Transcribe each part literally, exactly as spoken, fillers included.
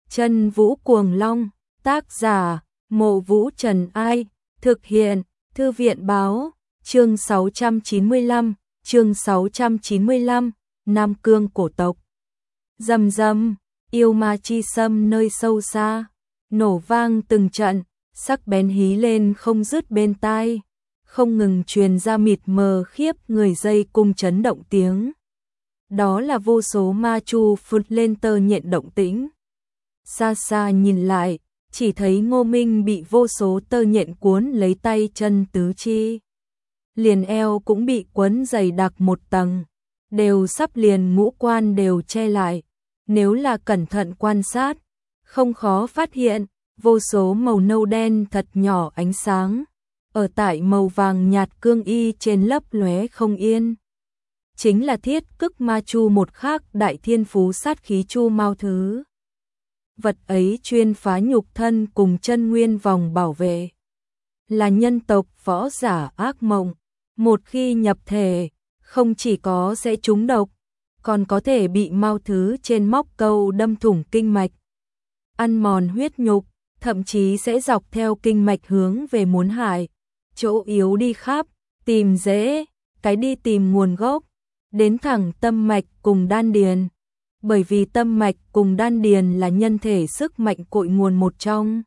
Chân Vũ Cuồng Long, tác giả, Mộ Vũ Trần Ai, thực hiện, Thư viện Báo, chương sáu trăm chín mươi lăm, chương sáu trăm chín mươi lăm, Nam Cương cổ tộc. Rầm rầm, yêu ma chi xâm nơi sâu xa, nổ vang từng trận, sắc bén hí lên không dứt bên tai, không ngừng truyền ra mịt mờ khiếp người dây cung chấn động tiếng. Đó là vô số ma chu phụt lên tơ nhện động tĩnh. Xa xa nhìn lại, chỉ thấy Ngô Minh bị vô số tơ nhện cuốn lấy tay chân tứ chi. Liền eo cũng bị quấn dày đặc một tầng, đều sắp liền ngũ quan đều che lại. Nếu là cẩn thận quan sát, không khó phát hiện, vô số màu nâu đen thật nhỏ ánh sáng, ở tại màu vàng nhạt cương y trên lấp lóe không yên. Chính là thiết cức ma chu một khác đại thiên phú sát khí chu mau thứ. Vật ấy chuyên phá nhục thân cùng chân nguyên vòng bảo vệ. Là nhân tộc võ giả ác mộng, một khi nhập thể, không chỉ có sẽ trúng độc, còn có thể bị mau thứ trên móc câu đâm thủng kinh mạch, ăn mòn huyết nhục, thậm chí sẽ dọc theo kinh mạch hướng về muốn hại. Chỗ yếu đi khắp, tìm dễ, cái đi tìm nguồn gốc, đến thẳng tâm mạch cùng đan điền. Bởi vì tâm mạch cùng đan điền là nhân thể sức mạnh cội nguồn một trong.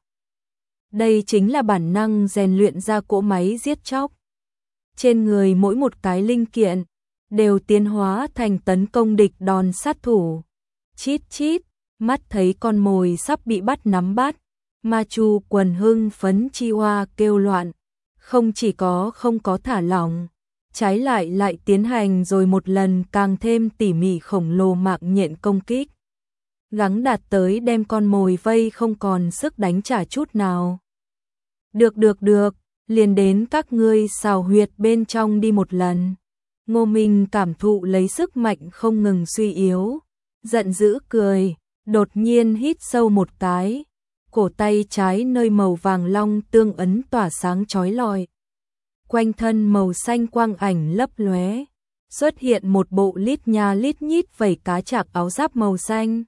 Đây chính là bản năng rèn luyện ra cỗ máy giết chóc. Trên người mỗi một cái linh kiện đều tiến hóa thành tấn công địch đòn sát thủ. Chít chít, mắt thấy con mồi sắp bị bắt nắm bắt, ma chu quần hưng phấn chi hoa kêu loạn, không chỉ có không có thả lỏng, trái lại lại tiến hành rồi một lần càng thêm tỉ mỉ khổng lồ mạng nhện công kích. Gắng đạt tới đem con mồi vây không còn sức đánh trả chút nào. Được được được, liền đến các ngươi xào huyệt bên trong đi một lần. Ngô Minh cảm thụ lấy sức mạnh không ngừng suy yếu, giận dữ cười, đột nhiên hít sâu một cái, cổ tay trái nơi màu vàng long tương ấn tỏa sáng chói lọi. Quanh thân màu xanh quang ảnh lấp lóe, xuất hiện một bộ lít nha lít nhít vảy cá trạc áo giáp màu xanh.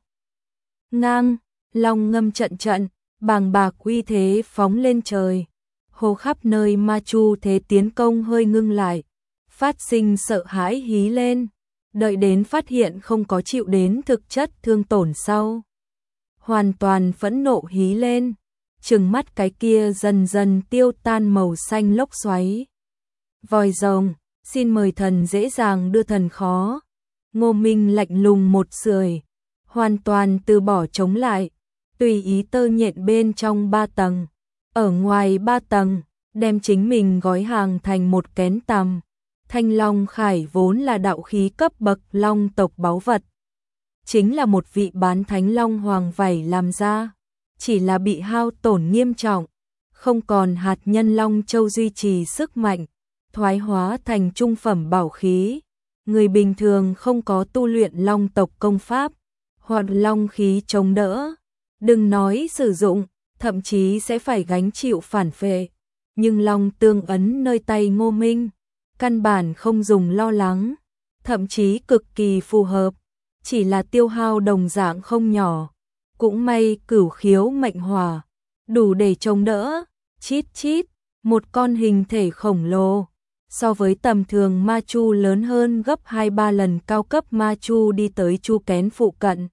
Ngang, long ngâm trận trận, bàng bạc uy thế phóng lên trời. Hồ khắp nơi ma chu thế tiến công hơi ngưng lại, phát sinh sợ hãi hí lên, đợi đến phát hiện không có chịu đến thực chất thương tổn sau. Hoàn toàn phẫn nộ hí lên, trừng mắt cái kia dần dần tiêu tan màu xanh lốc xoáy. Vòi rồng, xin mời thần dễ dàng đưa thần khó. Ngô Minh lạnh lùng một sưởi, hoàn toàn từ bỏ chống lại, tùy ý tơ nhện bên trong ba tầng, ở ngoài ba tầng, đem chính mình gói hàng thành một kén tằm. Thanh Long Khải vốn là đạo khí cấp bậc long tộc báu vật, chính là một vị bán thánh long hoàng vảy làm ra, chỉ là bị hao tổn nghiêm trọng, không còn hạt nhân long châu duy trì sức mạnh, thoái hóa thành trung phẩm bảo khí. Người bình thường không có tu luyện long tộc công pháp hoặc long khí chống đỡ, đừng nói sử dụng, thậm chí sẽ phải gánh chịu phản phệ. Nhưng long tương ấn nơi tay Ngô Minh, căn bản không dùng lo lắng, thậm chí cực kỳ phù hợp, chỉ là tiêu hao đồng dạng không nhỏ. Cũng may cửu khiếu mệnh hỏa, đủ để chống đỡ. Chít chít, một con hình thể khổng lồ, so với tầm thường ma chu lớn hơn gấp hai ba lần cao cấp ma chu đi tới chu kén phụ cận.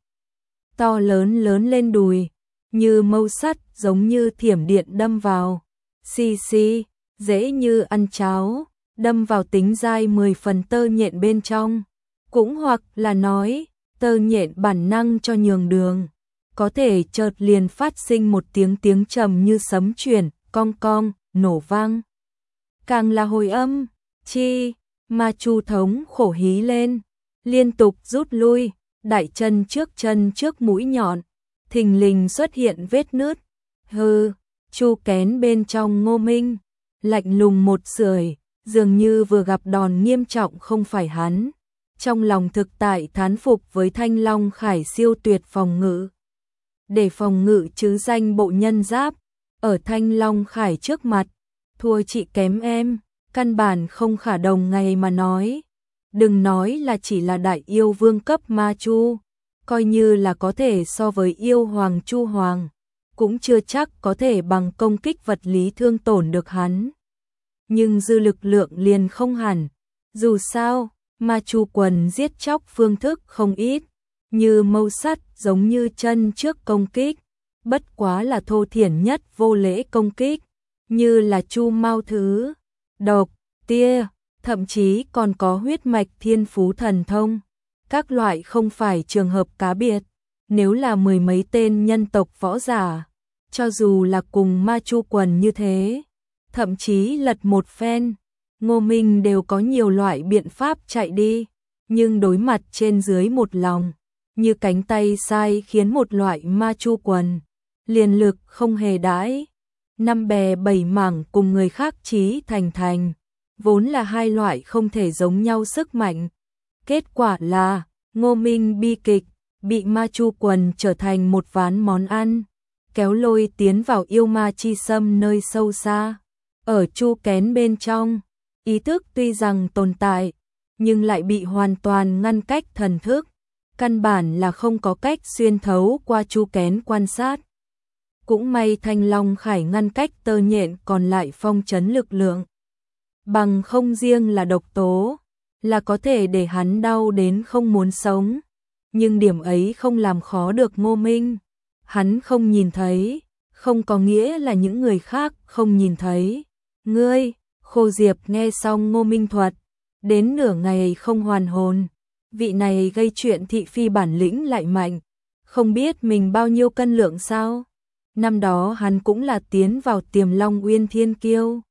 To lớn lớn lên đùi, như mâu sắt giống như thiểm điện đâm vào. Xì xì, dễ như ăn cháo, đâm vào tính dai mười phần tơ nhện bên trong. Cũng hoặc là nói, tơ nhện bản năng cho nhường đường, có thể chợt liền phát sinh một tiếng tiếng trầm như sấm chuyển, cong cong, nổ vang. Càng là hồi âm, chi, ma chu thống khổ hí lên, liên tục rút lui, đại chân trước chân trước mũi nhọn, thình lình xuất hiện vết nứt. Hừ, chu kén bên trong Ngô Minh, lạnh lùng một sưởi, dường như vừa gặp đòn nghiêm trọng không phải hắn. Trong lòng thực tại thán phục với Thanh Long Khải siêu tuyệt phòng ngự. Để phòng ngự chứ danh bộ nhân giáp, ở Thanh Long Khải trước mặt, thua chị kém em, căn bản không khả đồng ngày mà nói. Đừng nói là chỉ là đại yêu vương cấp ma chu, coi như là có thể so với yêu hoàng Chu Hoàng, cũng chưa chắc có thể bằng công kích vật lý thương tổn được hắn. Nhưng dư lực lượng liền không hẳn, dù sao, Ma Chu Quần giết chóc phương thức không ít, như mâu sắt giống như chân trước công kích, bất quá là thô thiển nhất vô lễ công kích, như là Chu Mao thứ, độc, tia, thậm chí còn có huyết mạch thiên phú thần thông. Các loại không phải trường hợp cá biệt, nếu là mười mấy tên nhân tộc võ giả, cho dù là cùng Ma Chu Quần như thế, thậm chí lật một phen, Ngô Minh đều có nhiều loại biện pháp chạy đi, nhưng đối mặt trên dưới một lòng, như cánh tay sai khiến một loại Ma Chu Quần, liền lực không hề đãi, năm bè bảy mảng cùng người khác chí thành thành, vốn là hai loại không thể giống nhau sức mạnh. Kết quả là, Ngô Minh bi kịch, bị Ma Chu Quần trở thành một ván món ăn, kéo lôi tiến vào yêu ma chi xâm nơi sâu xa. Ở Chu Kén bên trong, ý thức tuy rằng tồn tại, nhưng lại bị hoàn toàn ngăn cách thần thức, căn bản là không có cách xuyên thấu qua Chu Kén quan sát. Cũng may Thanh Long Khải ngăn cách tơ nhện còn lại phong trấn lực lượng. Bằng không riêng là độc tố, là có thể để hắn đau đến không muốn sống. Nhưng điểm ấy không làm khó được Ngô Minh. Hắn không nhìn thấy, không có nghĩa là những người khác không nhìn thấy. Ngươi, Khô Diệp nghe xong Ngô Minh thuật, đến nửa ngày không hoàn hồn. Vị này gây chuyện thị phi bản lĩnh lại mạnh, không biết mình bao nhiêu cân lượng sao. Năm đó hắn cũng là tiến vào Tiềm Long Uyên Thiên Kiêu.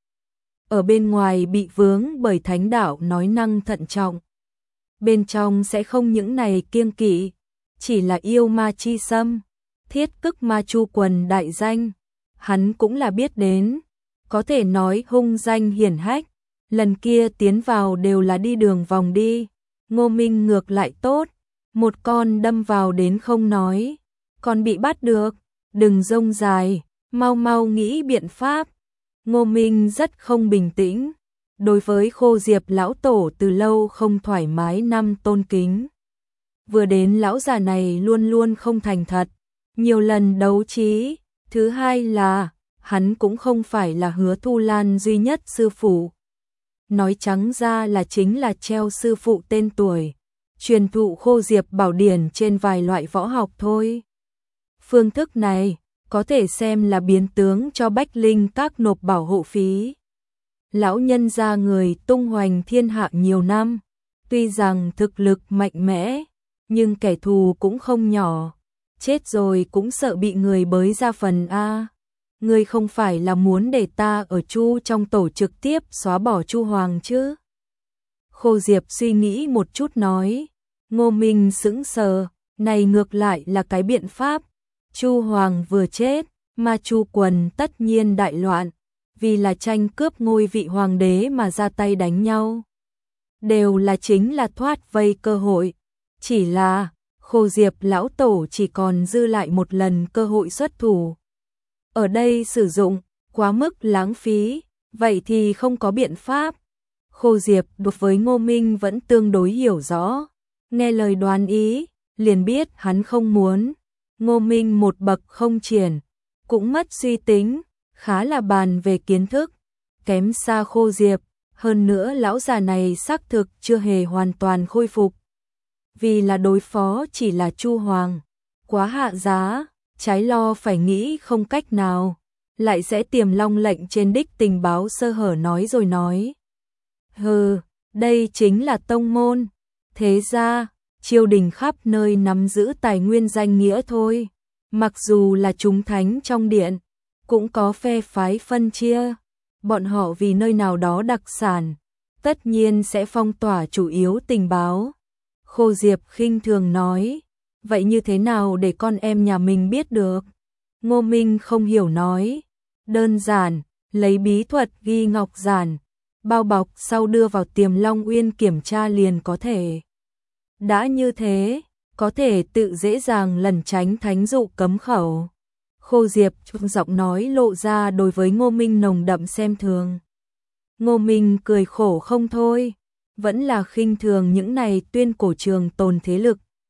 Ở bên ngoài bị vướng bởi thánh đạo nói năng thận trọng. Bên trong sẽ không những này kiêng kỵ, chỉ là yêu ma chi xâm, thiết cức Ma Chu Quần đại danh. Hắn cũng là biết đến, có thể nói hung danh hiển hách, lần kia tiến vào đều là đi đường vòng đi. Ngô Minh ngược lại tốt, một con đâm vào đến không nói, còn bị bắt được, đừng rông dài, mau mau nghĩ biện pháp. Ngô Minh rất không bình tĩnh, đối với Khô Diệp lão tổ từ lâu không thoải mái năm tôn kính. Vừa đến lão già này luôn luôn không thành thật, nhiều lần đấu trí, thứ hai là, hắn cũng không phải là Hứa Thu Lan duy nhất sư phụ. Nói trắng ra là chính là treo sư phụ tên tuổi, truyền thụ Khô Diệp bảo điển trên vài loại võ học thôi. Phương thức này, có thể xem là biến tướng cho Bách Linh các nộp bảo hộ phí. Lão nhân gia người tung hoành thiên hạ nhiều năm, tuy rằng thực lực mạnh mẽ, nhưng kẻ thù cũng không nhỏ, chết rồi cũng sợ bị người bới ra phần A. Ngươi không phải là muốn để ta ở Chu trong tổ trực tiếp xóa bỏ Chu Hoàng chứ? Khô Diệp suy nghĩ một chút nói. Ngô Minh sững sờ, này ngược lại là cái biện pháp. Chu Hoàng vừa chết, Ma Chu Quần tất nhiên đại loạn, vì là tranh cướp ngôi vị hoàng đế mà ra tay đánh nhau. Đều là chính là thoát vây cơ hội, chỉ là Khô Diệp lão tổ chỉ còn dư lại một lần cơ hội xuất thủ. Ở đây sử dụng, quá mức lãng phí, vậy thì không có biện pháp. Khô Diệp đối với Ngô Minh vẫn tương đối hiểu rõ, nghe lời đoán ý, liền biết hắn không muốn. Ngô Minh một bậc không triển, cũng mất suy tính, khá là bàn về kiến thức, kém xa Khô Diệp, hơn nữa lão già này xác thực chưa hề hoàn toàn khôi phục. Vì là đối phó chỉ là Chu Hoàng, quá hạ giá, trái lo phải nghĩ không cách nào, lại sẽ Tiềm Long lệnh trên đích tình báo sơ hở nói rồi nói. Hừ, đây chính là tông môn, thế ra, triều đình khắp nơi nắm giữ tài nguyên danh nghĩa thôi, mặc dù là chúng thánh trong điện, cũng có phe phái phân chia, bọn họ vì nơi nào đó đặc sản, tất nhiên sẽ phong tỏa chủ yếu tình báo. Khô Diệp khinh thường nói, vậy như thế nào để con em nhà mình biết được? Ngô Minh không hiểu nói, đơn giản, lấy bí thuật ghi ngọc giản, bao bọc sau đưa vào Tiềm Long Uyên kiểm tra liền có thể. Đã như thế, có thể tự dễ dàng lẩn tránh thánh dụ cấm khẩu. Khô Diệp giọng nói lộ ra đối với Ngô Minh nồng đậm xem thường. Ngô Minh cười khổ không thôi, vẫn là khinh thường những này tuyên cổ trường tồn thế lực.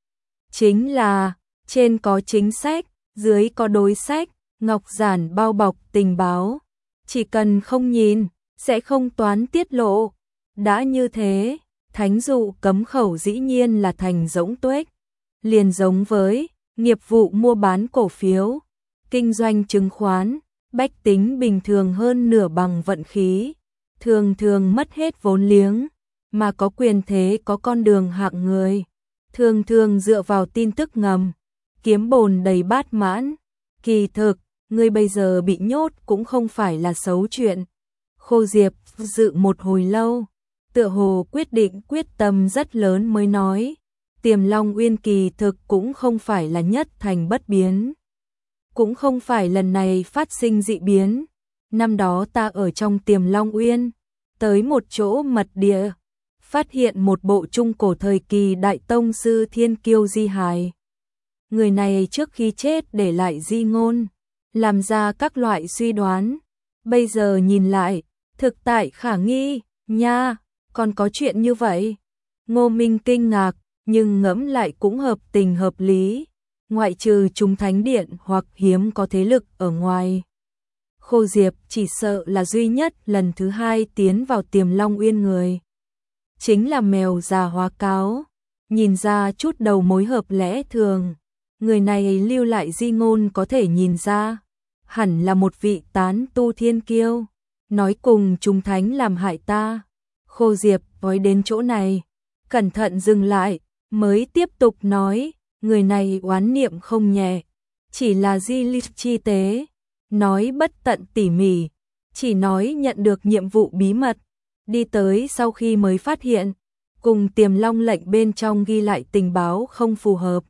chính là trên có chính sách, dưới có đối sách, ngọc giản bao bọc tình báo. Chỉ cần không nhìn, sẽ không toán tiết lộ. Đã như thế, thánh dụ cấm khẩu dĩ nhiên là thành rỗng tuếch. Liền giống với nghiệp vụ mua bán cổ phiếu, kinh doanh chứng khoán, bách tính bình thường hơn nửa bằng vận khí, thường thường mất hết vốn liếng, mà có quyền thế có con đường hạng người, thường thường dựa vào tin tức ngầm, kiếm bồn đầy bát mãn. Kỳ thực, người bây giờ bị nhốt cũng không phải là xấu chuyện. Khô Diệp dự một hồi lâu, tựa hồ quyết định quyết tâm rất lớn mới nói, Tiềm Long Uyên kỳ thực cũng không phải là nhất thành bất biến. Cũng không phải lần này phát sinh dị biến. Năm đó ta ở trong Tiềm Long Uyên, tới một chỗ mật địa, phát hiện một bộ trung cổ thời kỳ đại tông sư thiên kiêu di hài. Người này trước khi chết để lại di ngôn, làm ra các loại suy đoán. Bây giờ nhìn lại, thực tại khả nghi, nha, còn có chuyện như vậy. Ngô Minh kinh ngạc, nhưng ngẫm lại cũng hợp tình hợp lý. Ngoại trừ chúng thánh điện hoặc hiếm có thế lực ở ngoài, Khô Diệp chỉ sợ là duy nhất lần thứ hai tiến vào Tiềm Long Uyên người. Chính là mèo già hóa cáo, nhìn ra chút đầu mối hợp lẽ thường. Người này lưu lại di ngôn có thể nhìn ra, hẳn là một vị tán tu thiên kiêu, nói cùng chúng thánh làm hại ta. Khô Diệp nói đến chỗ này, cẩn thận dừng lại, mới tiếp tục nói, người này oán niệm không nhẹ, chỉ là di lịch chi tế, nói bất tận tỉ mỉ, chỉ nói nhận được nhiệm vụ bí mật, đi tới sau khi mới phát hiện, cùng Tiềm Long lệnh bên trong ghi lại tình báo không phù hợp.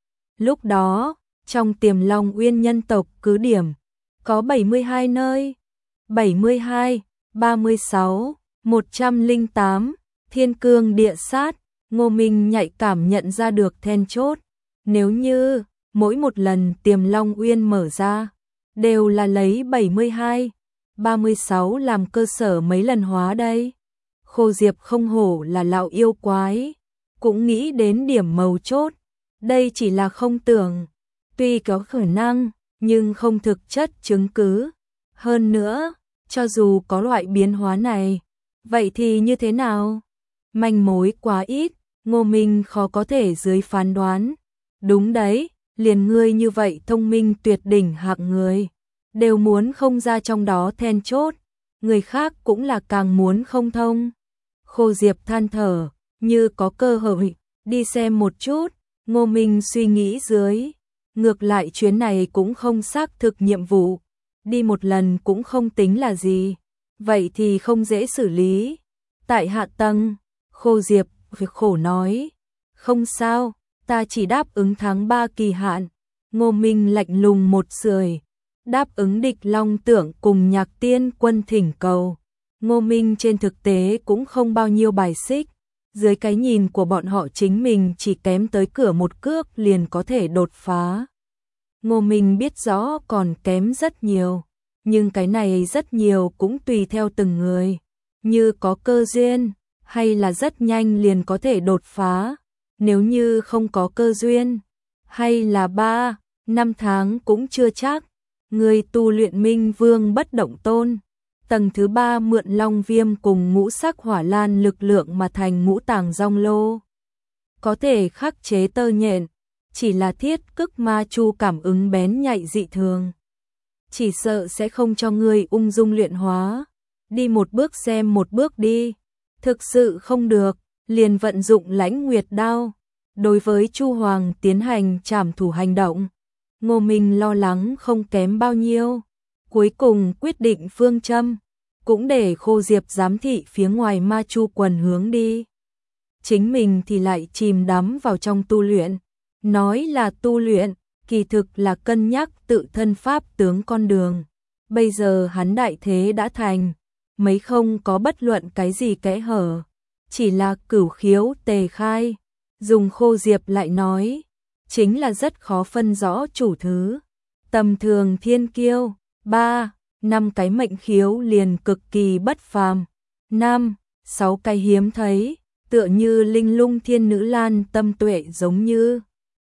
Lúc đó, trong Tiềm Long Uyên nhân tộc cứ điểm, có bảy mươi hai nơi, bảy mươi hai, ba mươi sáu, một trăm lẻ tám, thiên cương địa sát. Ngô Minh nhạy cảm nhận ra được then chốt. Nếu như mỗi một lần Tiềm Long Uyên mở ra, đều là lấy bảy mươi hai, ba mươi sáu làm cơ sở mấy lần hóa đây. Khô Diệp không hổ là lão yêu quái, cũng nghĩ đến điểm mấu chốt. Đây chỉ là không tưởng, tuy có khả năng, nhưng không thực chất chứng cứ. Hơn nữa, cho dù có loại biến hóa này, vậy thì như thế nào? Manh mối quá ít, Ngô Minh khó có thể dưới phán đoán. Đúng đấy, liền ngươi như vậy thông minh tuyệt đỉnh hạng người, đều muốn không ra trong đó then chốt, người khác cũng là càng muốn không thông. Khô Diệp than thở, như có cơ hội, đi xem một chút. Ngô Minh suy nghĩ dưới, ngược lại chuyến này cũng không xác thực nhiệm vụ, đi một lần cũng không tính là gì, vậy thì không dễ xử lý. Tại hạ tầng, Khô Diệp việc khổ nói, không sao, ta chỉ đáp ứng tháng ba kỳ hạn. Ngô Minh lạnh lùng một sưởi, đáp ứng địch Long Tưởng cùng Nhạc Tiên Quân thỉnh cầu. Ngô Minh trên thực tế cũng không bao nhiêu bài xích, dưới cái nhìn của bọn họ chính mình chỉ kém tới cửa một cước liền có thể đột phá. Ngô Minh biết rõ còn kém rất nhiều, nhưng cái này rất nhiều cũng tùy theo từng người, như có cơ duyên, hay là rất nhanh liền có thể đột phá, nếu như không có cơ duyên, hay là ba, năm tháng cũng chưa chắc. Người tu luyện Minh Vương Bất Động Tôn, tầng thứ ba mượn Long Viêm cùng ngũ sắc hỏa lan lực lượng mà thành ngũ tàng rong lô, có thể khắc chế tơ nhện, chỉ là thiết cức ma chu cảm ứng bén nhạy dị thường, chỉ sợ sẽ không cho người ung dung luyện hóa. Đi một bước xem một bước đi, thực sự không được, liền vận dụng Lãnh Nguyệt Đao, đối với Chu Hoàng tiến hành trảm thủ hành động. Ngô Minh lo lắng không kém bao nhiêu, cuối cùng quyết định phương châm, cũng để Khô Diệp giám thị phía ngoài ma chu quần hướng đi. Chính mình thì lại chìm đắm vào trong tu luyện, nói là tu luyện, kỳ thực là cân nhắc tự thân pháp tướng con đường. Bây giờ hắn đại thế đã thành, mấy không có bất luận cái gì kẽ hở, chỉ là cửu khiếu tề khai. Dùng Khô Diệp lại nói, chính là rất khó phân rõ chủ thứ. Tầm thường thiên kiêu, ba, năm cái mệnh khiếu liền cực kỳ bất phàm, năm, sáu cái hiếm thấy, tựa như linh lung thiên nữ lan tâm tuệ giống như.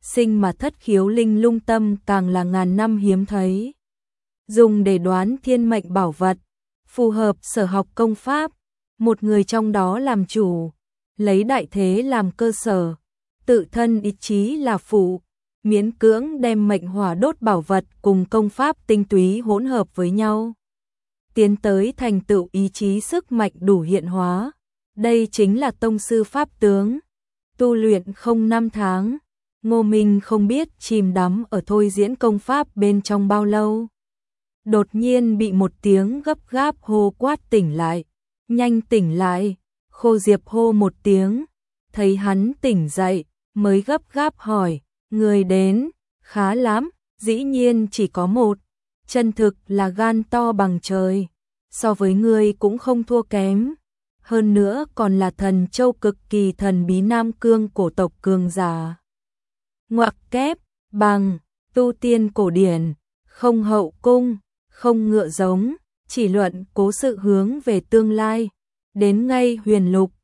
sinh mà thất khiếu linh lung tâm càng là ngàn năm hiếm thấy. Dùng để đoán thiên mệnh bảo vật, phù hợp sở học công pháp, một người trong đó làm chủ, lấy đại thế làm cơ sở, tự thân ý chí là phụ, miễn cưỡng đem mệnh hỏa đốt bảo vật cùng công pháp tinh túy hỗn hợp với nhau, tiến tới thành tựu ý chí sức mạnh đủ hiện hóa. Đây chính là tông sư pháp tướng. Tu luyện không năm tháng, Ngô Minh không biết chìm đắm ở thôi diễn công pháp bên trong bao lâu. Đột nhiên bị một tiếng gấp gáp hô quát tỉnh lại. Nhanh tỉnh lại. Khô Diệp hô một tiếng. Thấy hắn tỉnh dậy, mới gấp gáp hỏi. Người đến, khá lắm, dĩ nhiên chỉ có một. Chân thực là gan to bằng trời. So với ngươi cũng không thua kém. Hơn nữa còn là thần châu cực kỳ thần bí Nam Cương cổ tộc cường giả. Ngoặc kép, bằng, tu tiên cổ điển, không hậu cung, không ngựa giống, chỉ luận cố sự hướng về tương lai. Đến ngay huyền lục,